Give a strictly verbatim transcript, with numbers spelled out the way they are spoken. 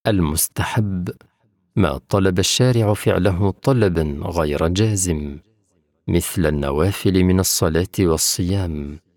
المستحب ما طلب الشارع فعله طلبا غير جازم، مثل النوافل من الصلاة والصيام،